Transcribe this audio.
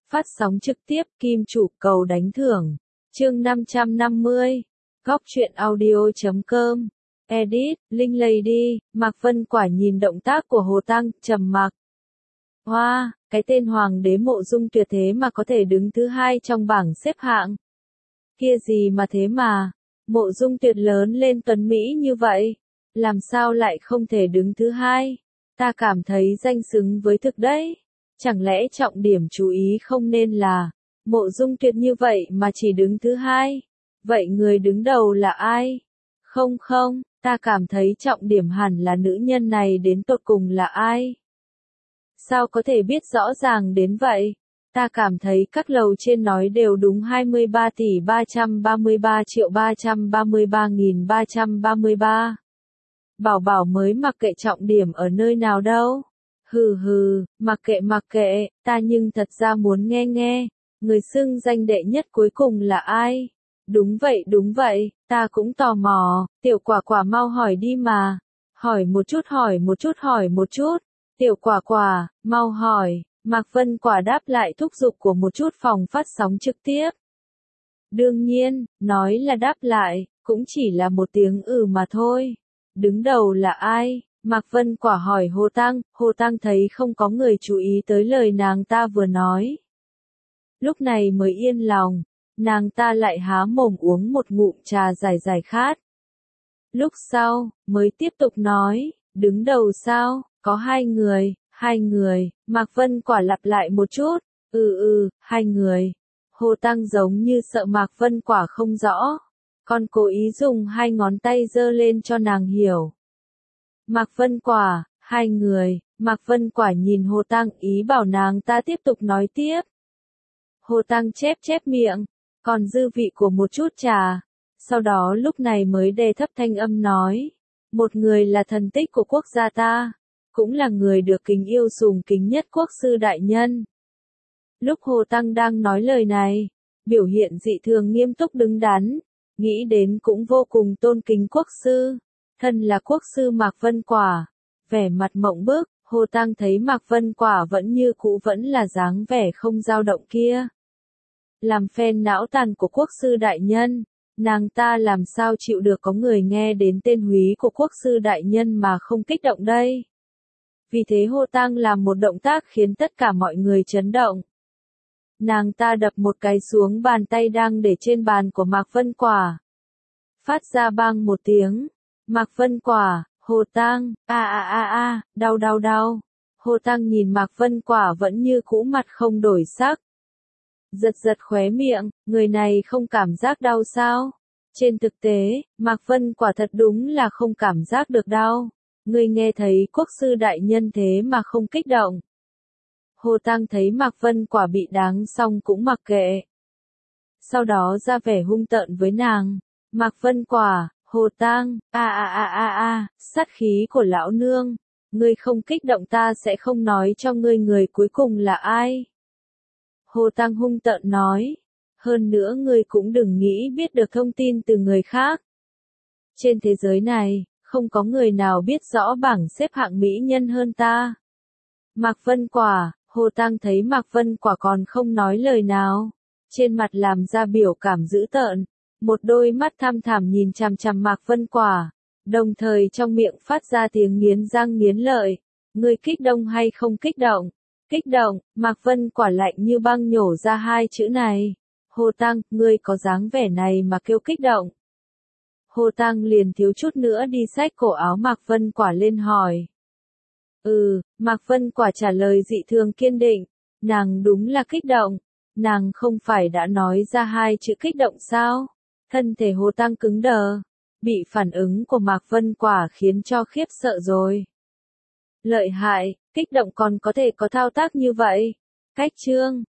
Phát sóng trực tiếp Kim Chủ cầu đánh thưởng. Chương 550. Góc truyện audio.com. Edit, Linh Lady, Mạc Vân Quả nhìn động tác của Hồ Tăng, trầm mặc. Hoa, cái tên Hoàng đế Mộ Dung Tuyệt thế mà có thể đứng thứ hai trong bảng xếp hạng. Kia gì mà thế mà, Mộ Dung Tuyệt lớn lên tuấn Mỹ như vậy, làm sao lại không thể đứng thứ hai? Ta cảm thấy danh xứng với thực đấy. Chẳng lẽ trọng điểm chú ý không nên là Mộ Dung Tuyệt như vậy mà chỉ đứng thứ hai? Vậy người đứng đầu là ai? Không, ta cảm thấy trọng điểm hẳn là nữ nhân này đến tột cùng là ai? Sao có thể biết rõ ràng đến vậy? Ta cảm thấy các lầu trên nói đều đúng 23 tỷ 333 triệu 333.333. Bảo mới mặc kệ trọng điểm ở nơi nào đâu. Mặc kệ, ta nhưng thật ra muốn nghe, người xưng danh đệ nhất cuối cùng là ai? Đúng vậy, ta cũng tò mò, Tiểu Quả mau hỏi đi mà. Hỏi một chút. Tiểu Quả, mau hỏi. Mạc Vân Quả đáp lại thúc giục của một chút phòng phát sóng trực tiếp. Đương nhiên, nói là đáp lại, cũng chỉ là một tiếng mà thôi. Đứng đầu là ai? Mạc Vân Quả hỏi Hồ Tăng thấy không có người chú ý tới lời nàng ta vừa nói. Lúc này mới yên lòng, nàng ta lại há mồm uống một ngụm trà giải khát. Lúc sau, mới tiếp tục nói, đứng đầu sao, có hai người, Mạc Vân Quả lặp lại một chút, hai người. Hồ Tăng giống như sợ Mạc Vân Quả không rõ, còn cố ý dùng hai ngón tay giơ lên cho nàng hiểu. Mạc Vân Quả, hai người. Mạc Vân Quả nhìn Hồ Tăng ý bảo nàng ta tiếp tục nói tiếp. Hồ Tăng chép miệng, còn dư vị của một chút trà. Sau đó lúc này mới đè thấp thanh âm nói. Một người là thần tích của quốc gia ta, cũng là người được kính yêu sùng kính nhất quốc sư đại nhân. Lúc Hồ Tăng đang nói lời này, biểu hiện dị thường nghiêm túc đứng đắn, nghĩ đến cũng vô cùng tôn kính quốc sư. Thân là quốc sư Mạc Vân Quả, vẻ mặt mộng bức, Hồ Tăng thấy Mạc Vân Quả vẫn như cũ vẫn là dáng vẻ không dao động kia. Làm phen não tàn của quốc sư đại nhân, nàng ta làm sao chịu được có người nghe đến tên húy của quốc sư đại nhân mà không kích động đây. Vì thế Hồ Tăng làm một động tác khiến tất cả mọi người chấn động. Nàng ta đập một cái xuống bàn tay đang để trên bàn của Mạc Vân Quả. Phát ra bang một tiếng. Mạc Vân Quả, Hồ Tăng, đau. Hồ Tăng nhìn Mạc Vân Quả vẫn như cũ mặt không đổi sắc. Giật khóe miệng, người này không cảm giác đau sao? Trên thực tế, Mạc Vân Quả thật đúng là không cảm giác được đau. Người nghe thấy quốc sư đại nhân thế mà không kích động. Hồ Tăng thấy Mạc Vân Quả bị đáng xong cũng mặc kệ. Sau đó ra vẻ hung tợn với nàng. Mạc Vân Quả, Hồ Tăng, sát khí của lão nương, ngươi không kích động ta sẽ không nói cho ngươi người cuối cùng là ai. Hồ Tăng hung tợn nói, hơn nữa ngươi cũng đừng nghĩ biết được thông tin từ người khác. Trên thế giới này, không có người nào biết rõ bảng xếp hạng mỹ nhân hơn ta. Mạc Vân Quả, Hồ Tăng thấy Mạc Vân Quả còn không nói lời nào, trên mặt làm ra biểu cảm dữ tợn. Một đôi mắt thăm thẳm nhìn chằm chằm Mạc Vân Quả, đồng thời trong miệng phát ra tiếng nghiến răng nghiến lợi. Ngươi kích động hay không kích động? Kích động, Mạc Vân Quả lạnh như băng nhổ ra hai chữ này. Hồ Tăng, ngươi có dáng vẻ này mà kêu kích động. Hồ Tăng liền thiếu chút nữa đi xách cổ áo Mạc Vân Quả lên hỏi. Mạc Vân Quả trả lời dị thường kiên định, nàng đúng là kích động, nàng không phải đã nói ra hai chữ kích động sao? Thân thể Hồ Tăng cứng đờ, bị phản ứng của Mạc Vân Quả khiến cho khiếp sợ rồi. Lợi hại, kích động còn có thể có thao tác như vậy. Cách chương